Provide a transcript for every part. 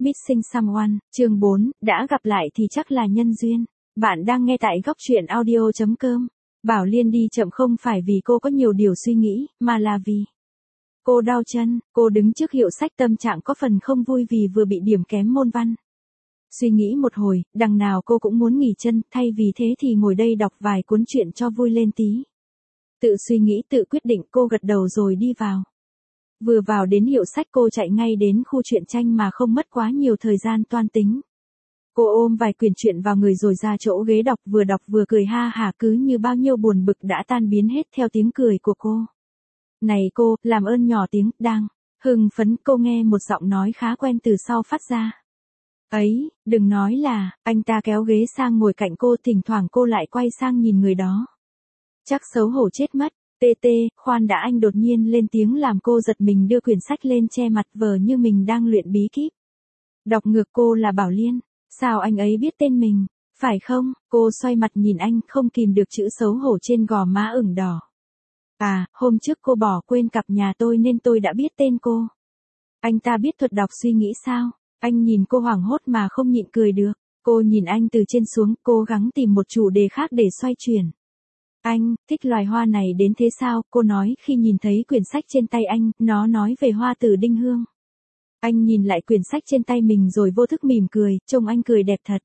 Missing Someone, chương 4, đã gặp lại thì chắc là nhân duyên. Bạn đang nghe tại góc truyện audio.com. Bảo Liên đi chậm không phải vì cô có nhiều điều suy nghĩ, mà là vì cô đau chân. Cô đứng trước hiệu sách tâm trạng có phần không vui vì vừa bị điểm kém môn văn. Suy nghĩ một hồi, đằng nào cô cũng muốn nghỉ chân, thay vì thế thì ngồi đây đọc vài cuốn truyện cho vui lên tí. Tự suy nghĩ tự quyết định, cô gật đầu rồi đi vào. Vừa vào đến hiệu sách cô chạy ngay đến khu truyện tranh mà không mất quá nhiều thời gian toan tính. Cô ôm vài quyển truyện vào người rồi ra chỗ ghế đọc vừa cười ha hả, cứ như bao nhiêu buồn bực đã tan biến hết theo tiếng cười của cô. Này cô, làm ơn nhỏ tiếng, đang hưng phấn. Cô nghe một giọng nói khá quen từ sau phát ra. Ấy, đừng nói là, anh ta kéo ghế sang ngồi cạnh cô, thỉnh thoảng cô lại quay sang nhìn người đó. Chắc xấu hổ chết mất. TT, khoan đã, anh đột nhiên lên tiếng làm cô giật mình, đưa quyển sách lên che mặt vờ như mình đang luyện bí kíp. Đọc ngược. Cô là Bảo Liên. Sao anh ấy biết tên mình, phải không? Cô xoay mặt nhìn anh, không kìm được chữ xấu hổ trên gò má ửng đỏ. À, hôm trước cô bỏ quên cặp nhà tôi nên tôi đã biết tên cô. Anh ta biết thuật đọc suy nghĩ sao? Anh nhìn cô hoảng hốt mà không nhịn cười được. Cô nhìn anh từ trên xuống, cố gắng tìm một chủ đề khác để xoay chuyển. Anh, thích loài hoa này đến thế sao? Cô nói khi nhìn thấy quyển sách trên tay anh, nó nói về hoa tử đinh hương. Anh nhìn lại quyển sách trên tay mình rồi vô thức mỉm cười, trông anh cười đẹp thật.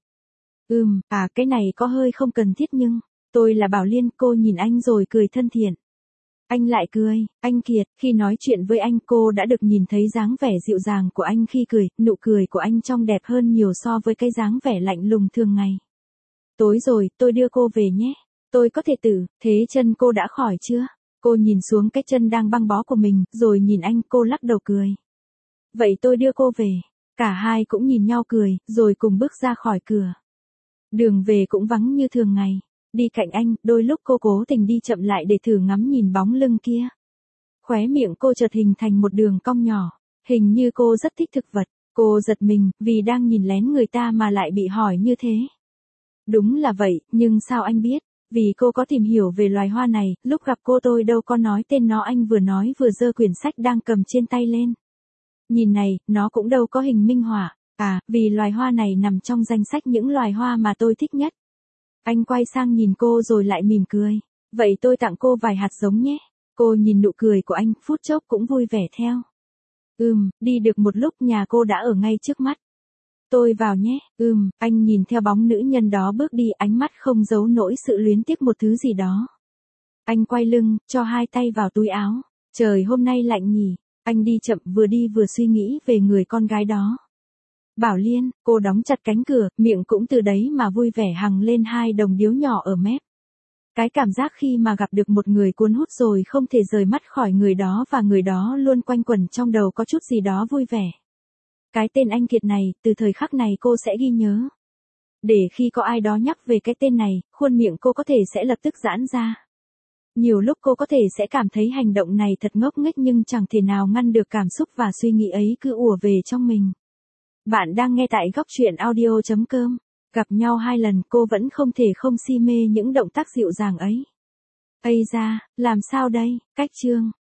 Cái này có hơi không cần thiết nhưng, tôi là Bảo Liên. Cô nhìn anh rồi cười thân thiện. Anh lại cười, anh Kiệt, khi nói chuyện với anh cô đã được nhìn thấy dáng vẻ dịu dàng của anh khi cười, nụ cười của anh trông đẹp hơn nhiều so với cái dáng vẻ lạnh lùng thường ngày. Tối rồi, tôi đưa cô về nhé. Tôi có thể tự, thế chân cô đã khỏi chưa? Cô nhìn xuống cái chân đang băng bó của mình, rồi nhìn anh, cô lắc đầu cười. Vậy tôi đưa cô về. Cả hai cũng nhìn nhau cười, rồi cùng bước ra khỏi cửa. Đường về cũng vắng như thường ngày. Đi cạnh anh, đôi lúc cô cố tình đi chậm lại để thử ngắm nhìn bóng lưng kia. Khóe miệng cô chợt hình thành một đường cong nhỏ. Hình như cô rất thích thực vật. Cô giật mình, vì đang nhìn lén người ta mà lại bị hỏi như thế. Đúng là vậy, nhưng sao anh biết? Vì cô có tìm hiểu về loài hoa này, lúc gặp cô tôi đâu có nói tên nó, anh vừa nói vừa giơ quyển sách đang cầm trên tay lên. Nhìn này, nó cũng đâu có hình minh họa. Vì loài hoa này nằm trong danh sách những loài hoa mà tôi thích nhất. Anh quay sang nhìn cô rồi lại mỉm cười. Vậy tôi tặng cô vài hạt giống nhé. Cô nhìn nụ cười của anh, phút chốc cũng vui vẻ theo. Đi được một lúc nhà cô đã ở ngay trước mắt. Tôi vào nhé. Anh nhìn theo bóng nữ nhân đó bước đi, ánh mắt không giấu nổi sự luyến tiếc một thứ gì đó. Anh quay lưng, cho hai tay vào túi áo. Trời hôm nay lạnh nhỉ. Anh đi chậm, vừa đi vừa suy nghĩ về người con gái đó. Bảo Liên, cô đóng chặt cánh cửa, miệng cũng từ đấy mà vui vẻ hằng lên hai đồng điếu nhỏ ở mép. Cái cảm giác khi mà gặp được một người cuốn hút rồi không thể rời mắt khỏi người đó và người đó luôn quanh quẩn trong đầu có chút gì đó vui vẻ. Cái tên anh Kiệt này, từ thời khắc này cô sẽ ghi nhớ. Để khi có ai đó nhắc về cái tên này, khuôn miệng cô có thể sẽ lập tức giãn ra. Nhiều lúc cô có thể sẽ cảm thấy hành động này thật ngốc nghếch nhưng chẳng thể nào ngăn được cảm xúc và suy nghĩ ấy cứ ùa về trong mình. Bạn đang nghe tại góc truyện audio.com. Gặp nhau 2 lần cô vẫn không thể không si mê những động tác dịu dàng ấy. Ây da, làm sao đây? Cách chương.